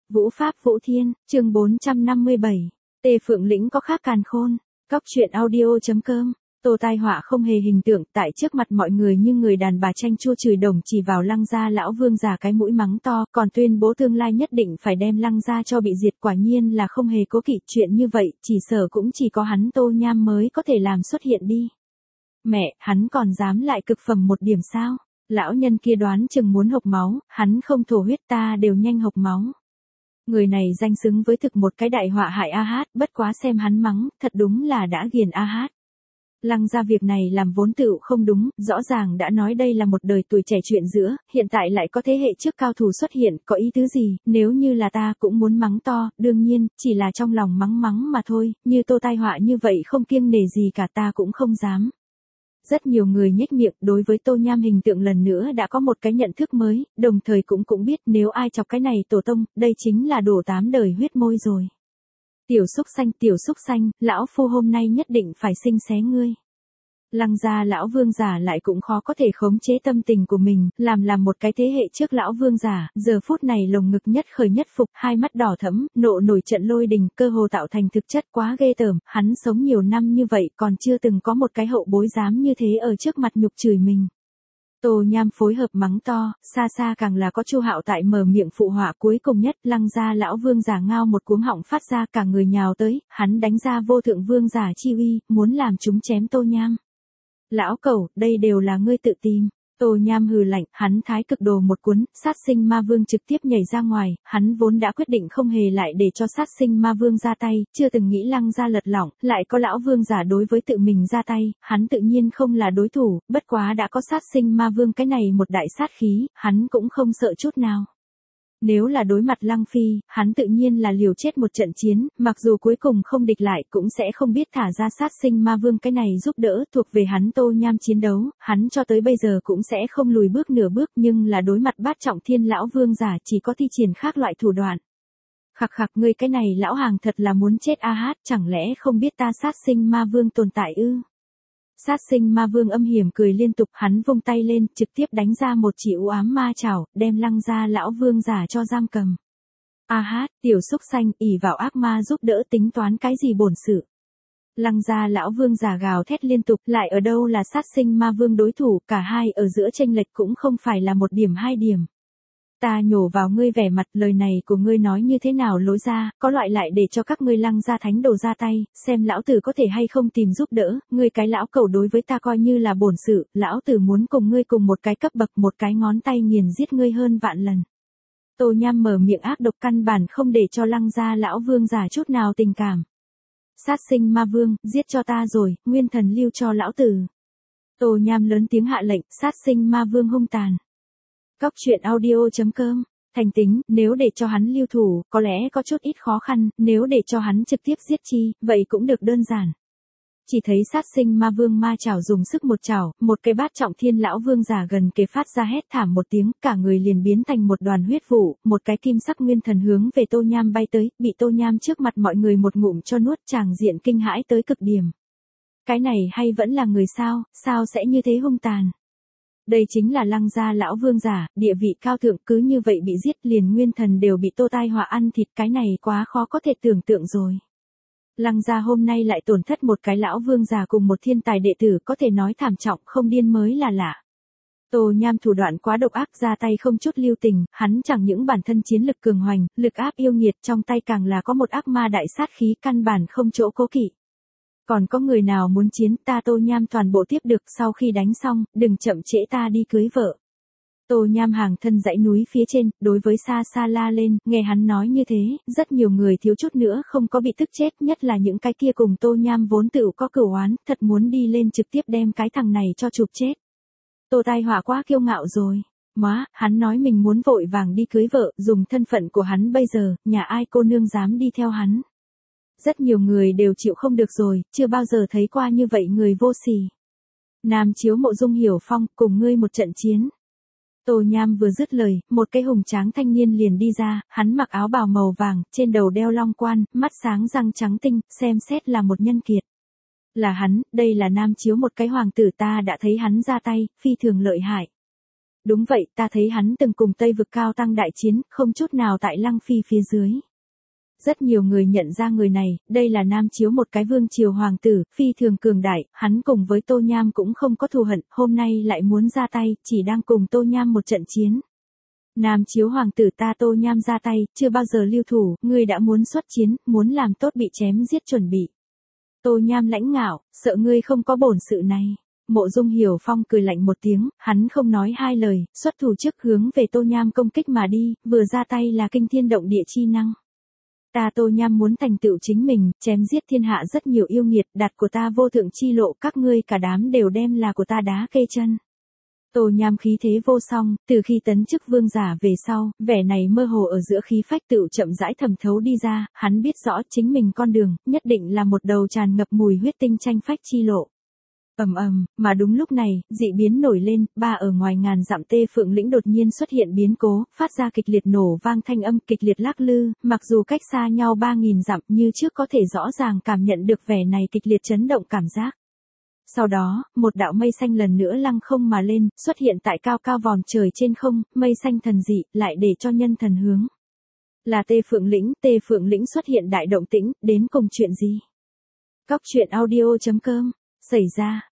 Vũ Pháp Vũ Thiên, chương 457. Tề Phượng Lĩnh có khác càn khôn. Cóc truyện audio.com. Tô Tai Họa không hề hình tượng tại trước mặt mọi người như người đàn bà chanh chua chửi đồng chỉ vào Lăng gia lão vương già cái mũi mắng to, còn tuyên bố tương lai nhất định phải đem Lăng gia cho bị diệt, quả nhiên là không hề cố kỵ. Chuyện như vậy, chỉ sợ cũng chỉ có hắn Tô Nham mới có thể làm xuất hiện đi. Mẹ, hắn còn dám lại cực phẩm một điểm sao? Lão nhân kia đoán chừng muốn hộc máu, hắn không thổ huyết ta đều nhanh hộc máu. Người này danh xứng với thực một cái đại họa hại A Hát, bất quá xem hắn mắng, thật đúng là đã ghiền A Hát. Lăng gia việc này làm vốn tựu không đúng, rõ ràng đã nói đây là một đời tuổi trẻ chuyện giữa, hiện tại lại có thế hệ trước cao thủ xuất hiện, có ý tứ gì, nếu như là ta cũng muốn mắng to, đương nhiên, chỉ là trong lòng mắng mà thôi, như Tô Tai Họa như vậy không kiêng nể gì cả ta cũng không dám. Rất nhiều người nhếch miệng đối với Tô Nham hình tượng lần nữa đã có một cái nhận thức mới, đồng thời cũng biết nếu ai chọc cái này tổ tông, đây chính là đổ 8 đời huyết môi rồi. Tiểu xúc xanh, lão phu hôm nay nhất định phải xinh xé ngươi. Lăng gia lão vương giả lại cũng khó có thể khống chế tâm tình của mình, làm một cái thế hệ trước lão vương giả, giờ phút này lồng ngực nhất khởi nhất phục, hai mắt đỏ thẫm, nộ nổi trận lôi đình, cơ hồ tạo thành thực chất quá ghê tởm, hắn sống nhiều năm như vậy còn chưa từng có một cái hậu bối dám như thế ở trước mặt nhục chửi mình. Tô Nham phối hợp mắng to, xa càng là có Chu Hạo tại mở miệng phụ họa, cuối cùng nhất, Lăng gia lão vương giả ngao một cuống họng phát ra, cả người nhào tới, hắn đánh ra vô thượng vương giả chi uy, muốn làm chúng chém Tô Nham. Lão cẩu, đây đều là ngươi tự tìm. Tô Nham hừ lạnh, hắn thái cực đồ một cuốn, sát sinh ma vương trực tiếp nhảy ra ngoài, hắn vốn đã quyết định không hề lại để cho sát sinh ma vương ra tay, chưa từng nghĩ Lăng gia lật lỏng, lại có lão vương giả đối với tự mình ra tay, hắn tự nhiên không là đối thủ, bất quá đã có sát sinh ma vương cái này một đại sát khí, hắn cũng không sợ chút nào. Nếu là đối mặt Lăng Phi, hắn tự nhiên là liều chết một trận chiến, mặc dù cuối cùng không địch lại cũng sẽ không biết thả ra sát sinh ma vương cái này giúp đỡ, thuộc về hắn Tô Nham chiến đấu, hắn cho tới bây giờ cũng sẽ không lùi bước nửa bước, nhưng là đối mặt bát trọng thiên lão vương giả chỉ có thi triển khác loại thủ đoạn. Khặc ngươi cái này lão hàng thật là muốn chết A Hát, chẳng lẽ không biết ta sát sinh ma vương tồn tại ư? Sát sinh ma vương âm hiểm cười liên tục, hắn vung tay lên, trực tiếp đánh ra một chỉ u ám ma chảo, đem Lăng gia lão vương giả cho giam cầm. A Hát, tiểu xúc xanh, ỷ vào ác ma giúp đỡ tính toán cái gì bổn sự. Lăng gia lão vương giả gào thét liên tục, lại ở đâu là sát sinh ma vương đối thủ, cả hai ở giữa chênh lệch cũng không phải là 1 điểm 2 điểm. Ta nhổ vào ngươi vẻ mặt, lời này của ngươi nói như thế nào lối ra, có loại lại để cho các ngươi Lăng gia thánh đồ ra tay, xem lão tử có thể hay không tìm giúp đỡ, ngươi cái lão cẩu đối với ta coi như là bổn sự, lão tử muốn cùng ngươi cùng một cái cấp bậc, một cái ngón tay nghiền giết ngươi hơn vạn lần. Tô Nham mở miệng ác độc, căn bản không để cho Lăng gia lão vương giả chút nào tình cảm. Sát sinh ma vương, giết cho ta rồi, nguyên thần lưu cho lão tử. Tô Nham lớn tiếng hạ lệnh, sát sinh ma vương hung tàn. Cóc truyện audio.com. Thành tính, nếu để cho hắn lưu thủ, có lẽ có chút ít khó khăn, nếu để cho hắn trực tiếp giết chi, vậy cũng được đơn giản. Chỉ thấy sát sinh ma vương ma chảo dùng sức một chảo, một cái bát trọng thiên lão vương giả gần kề phát ra hét thảm một tiếng, cả người liền biến thành một đoàn huyết vụ, một cái kim sắc nguyên thần hướng về Tô Nham bay tới, bị Tô Nham trước mặt mọi người một ngụm cho nuốt, tràng diện kinh hãi tới cực điểm. Cái này hay vẫn là người sao, sao sẽ như thế hung tàn? Đây chính là Lăng gia lão vương giả, địa vị cao thượng, cứ như vậy bị giết, liền nguyên thần đều bị Tô Tai Họa ăn thịt, cái này quá khó có thể tưởng tượng rồi. Lăng gia hôm nay lại tổn thất một cái lão vương giả cùng một thiên tài đệ tử, có thể nói thảm trọng không điên mới là lạ. Tô Nham thủ đoạn quá độc ác, ra tay không chút lưu tình, hắn chẳng những bản thân chiến lực cường hoành, lực áp yêu nghiệt, trong tay càng là có một ác ma đại sát khí, căn bản không chỗ cố kỵ. Còn có người nào muốn chiến, ta Tô Nham toàn bộ tiếp được, sau khi đánh xong, đừng chậm trễ ta đi cưới vợ. Tô Nham hàng thân dãy núi phía trên, đối với xa la lên, nghe hắn nói như thế, rất nhiều người thiếu chút nữa không có bị tức chết, nhất là những cái kia cùng Tô Nham vốn tự có cửu oán, thật muốn đi lên trực tiếp đem cái thằng này cho chụp chết. Tô Tai Họa quá kiêu ngạo rồi. Móa, hắn nói mình muốn vội vàng đi cưới vợ, dùng thân phận của hắn bây giờ, nhà ai cô nương dám đi theo hắn. Rất nhiều người đều chịu không được rồi, chưa bao giờ thấy qua như vậy người vô sỉ. Nam chiếu Mộ Dung Hiểu Phong, cùng ngươi một trận chiến. Tô Nham vừa dứt lời, một cái hùng tráng thanh niên liền đi ra, hắn mặc áo bào màu vàng, trên đầu đeo long quan, mắt sáng răng trắng tinh, xem xét là một nhân kiệt. Là hắn, đây là Nam chiếu một cái hoàng tử, ta đã thấy hắn ra tay, phi thường lợi hại. Đúng vậy, ta thấy hắn từng cùng Tây vực cao tăng đại chiến, không chút nào tại Lăng Phi phía dưới. Rất nhiều người nhận ra người này, đây là Nam Chiếu một cái vương triều hoàng tử, phi thường cường đại, hắn cùng với Tô Nham cũng không có thù hận, hôm nay lại muốn ra tay, chỉ đang cùng Tô Nham một trận chiến. Nam Chiếu hoàng tử ta Tô Nham ra tay, chưa bao giờ lưu thủ, ngươi đã muốn xuất chiến, muốn làm tốt bị chém giết chuẩn bị. Tô Nham lãnh ngạo, sợ ngươi không có bổn sự này. Mộ Dung Hiểu Phong cười lạnh một tiếng, hắn không nói hai lời, xuất thủ trước hướng về Tô Nham công kích mà đi, vừa ra tay là kinh thiên động địa chi năng. Ta Tô Nham muốn thành tựu chính mình, chém giết thiên hạ rất nhiều yêu nghiệt, đặt của ta vô thượng chi lộ, các ngươi cả đám đều đem là của ta đá kê chân. Tô Nham khí thế vô song, từ khi tấn chức vương giả về sau, vẻ này mơ hồ ở giữa khí phách tựu chậm rãi thẩm thấu đi ra, hắn biết rõ chính mình con đường, nhất định là một đầu tràn ngập mùi huyết tinh tranh phách chi lộ. Mà đúng lúc này, dị biến nổi lên, ở ngoài ngàn dặm Tê Phượng lĩnh đột nhiên xuất hiện biến cố, phát ra kịch liệt nổ vang thanh âm kịch liệt lắc lư, mặc dù cách xa nhau 3.000 dặm như trước có thể rõ ràng cảm nhận được vẻ này kịch liệt chấn động cảm giác. Sau đó, một đạo mây xanh lần nữa lăng không mà lên, xuất hiện tại cao cao vòm trời trên không, mây xanh thần dị, lại để cho nhân thần hướng. Là Tê Phượng lĩnh xuất hiện đại động tĩnh, đến cùng chuyện gì? Cóc truyện audio.com Xảy ra,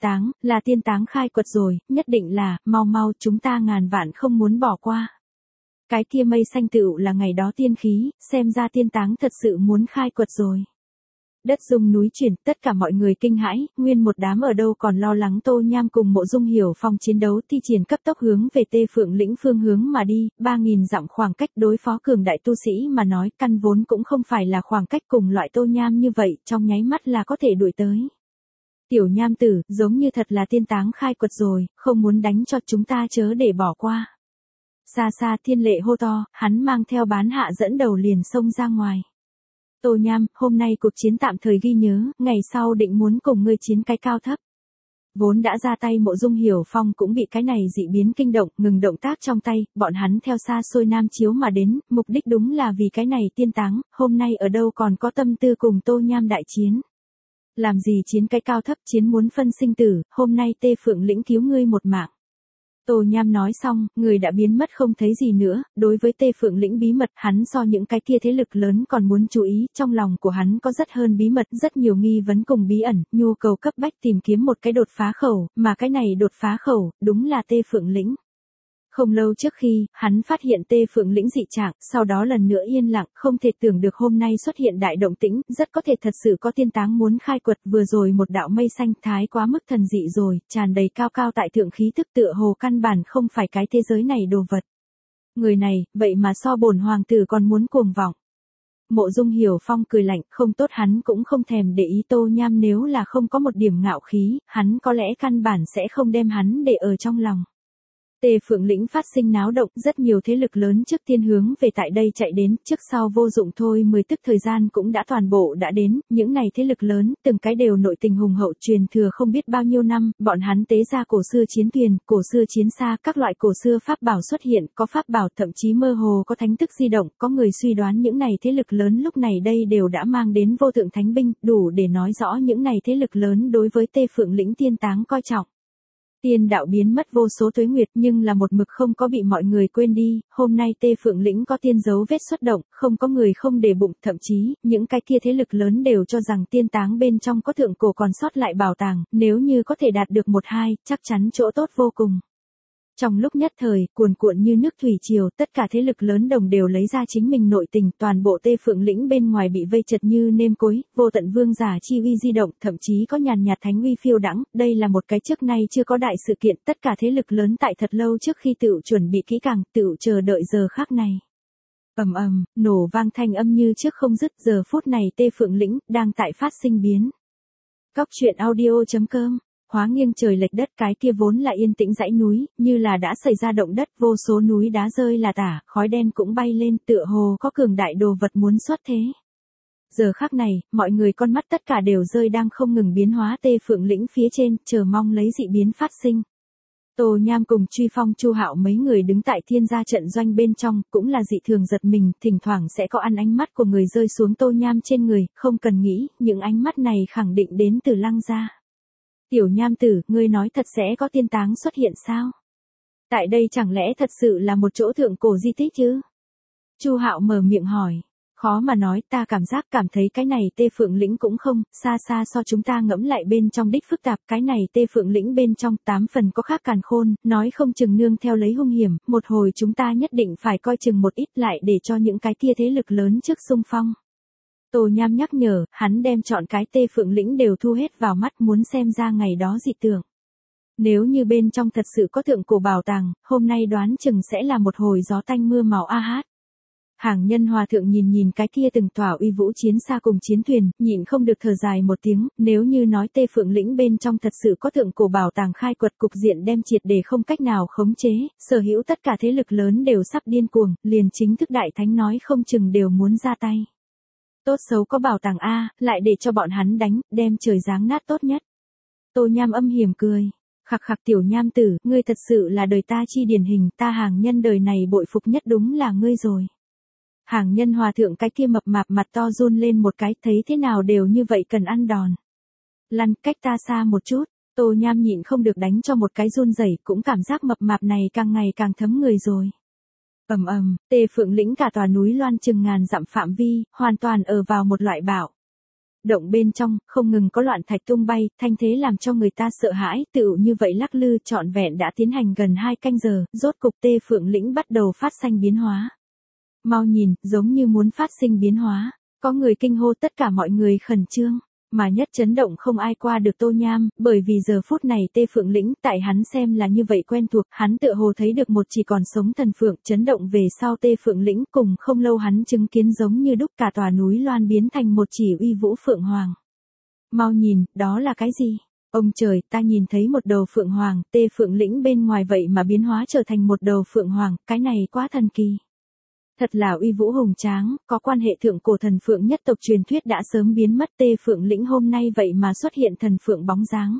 là tiên táng khai quật rồi, nhất định là, mau chúng ta ngàn vạn không muốn bỏ qua. Cái kia mây xanh tựu là ngày đó tiên khí, xem ra tiên táng thật sự muốn khai quật rồi. Đất rung núi chuyển, tất cả mọi người kinh hãi, nguyên một đám ở đâu còn lo lắng Tô Nham cùng Mộ Dung Hiểu Phong chiến đấu thi triển cấp tốc hướng về Tê Phượng lĩnh phương hướng mà đi, 3.000 dặm khoảng cách đối phó cường đại tu sĩ mà nói, căn vốn cũng không phải là khoảng cách cùng loại Tô Nham như vậy, trong nháy mắt là có thể đuổi tới. Tiểu Nham tử, giống như thật là tiên táng khai quật rồi, không muốn đánh cho chúng ta chớ để bỏ qua. Xa xa Thiên Lệ hô to, hắn mang theo bán hạ dẫn đầu liền xông ra ngoài. Tô Nham, hôm nay cuộc chiến tạm thời ghi nhớ, ngày sau định muốn cùng ngươi chiến cái cao thấp. Vốn đã ra tay Mộ Dung Hiểu Phong cũng bị cái này dị biến kinh động, ngừng động tác trong tay, bọn hắn theo xa xôi Nam Chiếu mà đến, mục đích đúng là vì cái này tiên táng, hôm nay ở đâu còn có tâm tư cùng Tô Nham đại chiến. Làm gì chiến cái cao thấp, chiến muốn phân sinh tử, hôm nay Tê Phượng lĩnh cứu ngươi một mạng. Tô Nham nói xong, người đã biến mất không thấy gì nữa, đối với Tê Phượng lĩnh bí mật, hắn so những cái kia thế lực lớn còn muốn chú ý, trong lòng của hắn có rất hơn bí mật, rất nhiều nghi vấn cùng bí ẩn, nhu cầu cấp bách tìm kiếm một cái đột phá khẩu, mà cái này đột phá khẩu, đúng là Tê Phượng lĩnh. Không lâu trước khi, hắn phát hiện Tê Phượng lĩnh dị trạng, sau đó lần nữa yên lặng, không thể tưởng được hôm nay xuất hiện đại động tĩnh, rất có thể thật sự có tiên táng muốn khai quật, vừa rồi một đạo mây xanh thái quá mức thần dị rồi, tràn đầy cao cao tại thượng khí tức tựa hồ căn bản không phải cái thế giới này đồ vật. Người này, vậy mà so bổn hoàng tử còn muốn cuồng vọng. Mộ Dung Hiểu Phong cười lạnh, không tốt hắn cũng không thèm để ý Tô Nham nếu là không có một điểm ngạo khí, hắn có lẽ căn bản sẽ không đem hắn để ở trong lòng. Tê Phượng lĩnh phát sinh náo động, rất nhiều thế lực lớn trước tiên hướng về tại đây chạy đến, trước sau vô dụng thôi 10 tức thời gian cũng đã toàn bộ đã đến, những này thế lực lớn, từng cái đều nội tình hùng hậu truyền thừa không biết bao nhiêu năm, bọn hắn tế ra cổ xưa chiến thuyền, cổ xưa chiến xa, các loại cổ xưa pháp bảo xuất hiện, có pháp bảo thậm chí mơ hồ có thánh thức di động, có người suy đoán những này thế lực lớn lúc này đây đều đã mang đến vô thượng thánh binh, đủ để nói rõ những này thế lực lớn đối với Tê Phượng lĩnh tiên táng coi trọng. Tiên đạo biến mất vô số tuế nguyệt nhưng là một mực không có bị mọi người quên đi, hôm nay Tê Phượng lĩnh có tiên dấu vết xuất động, không có người không để bụng, thậm chí, những cái kia thế lực lớn đều cho rằng tiên táng bên trong có thượng cổ còn sót lại bảo tàng, nếu như có thể đạt được 1-2, chắc chắn chỗ tốt vô cùng. Trong lúc nhất thời, cuồn cuộn như nước thủy triều, tất cả thế lực lớn đồng đều lấy ra chính mình nội tình, toàn bộ Tê Phượng lĩnh bên ngoài bị vây chật như nêm cối, vô tận vương giả chi uy di động, thậm chí có nhàn nhạt thánh uy phiêu đãng, đây là một cái trước nay chưa có đại sự kiện, tất cả thế lực lớn tại thật lâu trước khi tự chuẩn bị kỹ càng, tự chờ đợi giờ khắc này. Nổ vang thanh âm như trước không dứt, giờ phút này Tê Phượng lĩnh đang tại phát sinh biến. Cóc truyện audio.com Hóa nghiêng trời lệch đất, cái kia vốn là yên tĩnh dãy núi, như là đã xảy ra động đất, vô số núi đá rơi là tả, khói đen cũng bay lên, tựa hồ có cường đại đồ vật muốn xuất thế. Giờ khắc này, mọi người con mắt tất cả đều rơi đang không ngừng biến hóa Tê Phượng lĩnh phía trên, chờ mong lấy dị biến phát sinh. Tô Nham cùng Truy Phong Chu Hạo mấy người đứng tại thiên gia trận doanh bên trong, cũng là dị thường giật mình, thỉnh thoảng sẽ có ăn ánh mắt của người rơi xuống Tô Nham trên người, không cần nghĩ, những ánh mắt này khẳng định đến từ Lăng gia. Tiểu Nham tử, ngươi nói thật sẽ có tiên táng xuất hiện sao? Tại đây chẳng lẽ thật sự là một chỗ thượng cổ di tích chứ? Chu Hạo mở miệng hỏi. Khó mà nói, ta cảm thấy cái này Tê Phượng lĩnh cũng không, xa xa so chúng ta ngẫm lại bên trong đích phức tạp, cái này Tê Phượng lĩnh bên trong 8 phần có khác càn khôn, nói không chừng nương theo lấy hung hiểm, một hồi chúng ta nhất định phải coi chừng một ít lại để cho những cái tia thế lực lớn trước xung phong. Tô Nham nhắc nhở, hắn đem chọn cái Tê Phượng lĩnh đều thu hết vào mắt muốn xem ra ngày đó dị tượng. Nếu như bên trong thật sự có thượng cổ bảo tàng, hôm nay đoán chừng sẽ là một hồi gió tanh mưa màu a hát. Hàng Nhân Hòa thượng nhìn cái kia từng tỏa uy vũ chiến xa cùng chiến thuyền, nhịn không được thở dài một tiếng, nếu như nói Tê Phượng lĩnh bên trong thật sự có thượng cổ bảo tàng khai quật cục diện đem triệt để không cách nào khống chế, sở hữu tất cả thế lực lớn đều sắp điên cuồng, liền chính thức đại thánh nói không chừng đều muốn ra tay. Tốt xấu có bảo tàng A, lại để cho bọn hắn đánh, đem trời giáng nát tốt nhất. Tô Nham âm hiểm cười. Khặc khặc tiểu Nham tử, ngươi thật sự là đời ta chi điển hình, ta Hàng Nhân đời này bội phục nhất đúng là ngươi rồi. Hàng Nhân Hòa thượng cái kia mập mạp mặt to run lên một cái, thấy thế nào đều như vậy cần ăn đòn. Lăn cách ta xa một chút, Tô Nham nhịn không được đánh cho một cái run rẩy, cũng cảm giác mập mạp này càng ngày càng thấm người rồi. Tê Phượng lĩnh cả tòa núi loan chừng ngàn dặm phạm vi, hoàn toàn ở vào một loại bão động bên trong, không ngừng có loạn thạch tung bay, thanh thế làm cho người ta sợ hãi, tựu như vậy lắc lư trọn vẹn đã tiến hành gần 2 canh giờ, rốt cục Tê Phượng lĩnh bắt đầu phát sinh biến hóa. Mau nhìn, giống như muốn phát sinh biến hóa, có người kinh hô tất cả mọi người khẩn trương, mà nhất chấn động không ai qua được Tô Nham, bởi vì giờ phút này Tê Phượng lĩnh tại hắn xem là như vậy quen thuộc, hắn tựa hồ thấy được một chỉ còn sống thần phượng, chấn động về sau Tê Phượng lĩnh cùng không lâu hắn chứng kiến giống như đúc cả tòa núi loan biến thành một chỉ uy vũ phượng hoàng. Mau nhìn, đó là cái gì? Ông trời, ta nhìn thấy một đầu phượng hoàng, Tê Phượng lĩnh bên ngoài vậy mà biến hóa trở thành một đầu phượng hoàng, cái này quá thần kỳ. Thật là uy vũ hùng tráng, có quan hệ thượng cổ thần phượng nhất tộc truyền thuyết đã sớm biến mất, Tê Phượng lĩnh hôm nay vậy mà xuất hiện thần phượng bóng dáng.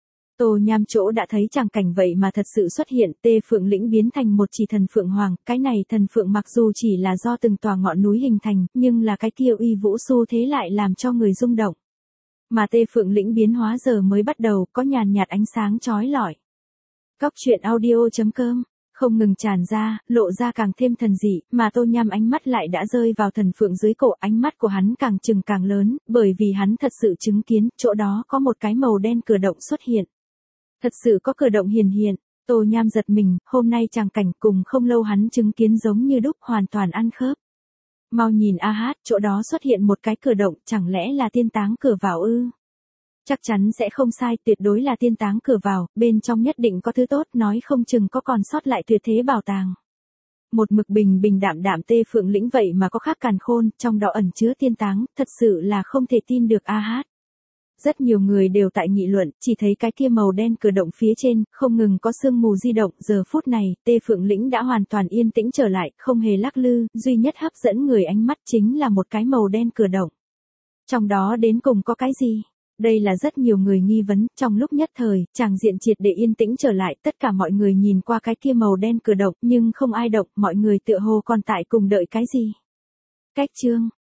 Tô Nham chỗ đã thấy tràng cảnh vậy mà thật sự xuất hiện, Tê Phượng lĩnh biến thành một chỉ thần phượng hoàng, cái này thần phượng mặc dù chỉ là do từng tòa ngọn núi hình thành, nhưng là cái kia uy vũ xu thế lại làm cho người rung động. Mà Tê Phượng lĩnh biến hóa giờ mới bắt đầu, có nhàn nhạt ánh sáng chói lọi. Cóc truyện audio.com không ngừng tràn ra, lộ ra càng thêm thần dị, mà Tô Nham ánh mắt lại đã rơi vào thần phượng dưới cổ, ánh mắt của hắn càng trừng càng lớn, bởi vì hắn thật sự chứng kiến, chỗ đó có một cái màu đen cửa động xuất hiện. Thật sự có cửa động hiện, Tô Nham giật mình, hôm nay tràng cảnh cùng không lâu hắn chứng kiến giống như đúc hoàn toàn ăn khớp. Mau nhìn a hát, chỗ đó xuất hiện một cái cửa động, chẳng lẽ là tiên táng cửa vào ư? Chắc chắn sẽ không sai, tuyệt đối là tiên táng cửa vào, bên trong nhất định có thứ tốt, nói không chừng có còn sót lại tuyệt thế bảo tàng. Một mực bình bình đạm đạm Tê Phượng lĩnh vậy mà có khác càn khôn, trong đó ẩn chứa tiên táng, thật sự là không thể tin được a hát. Rất nhiều người đều tại nghị luận, chỉ thấy cái kia màu đen cửa động phía trên, không ngừng có sương mù di động, giờ phút này, Tê Phượng lĩnh đã hoàn toàn yên tĩnh trở lại, không hề lắc lư, duy nhất hấp dẫn người ánh mắt chính là một cái màu đen cửa động. Trong đó đến cùng có cái gì? Đây là rất nhiều người nghi vấn, trong lúc nhất thời, tràng diện triệt để yên tĩnh trở lại, tất cả mọi người nhìn qua cái kia màu đen cửa động, nhưng không ai động, mọi người tựa hồ còn tại cùng đợi cái gì. Cách chương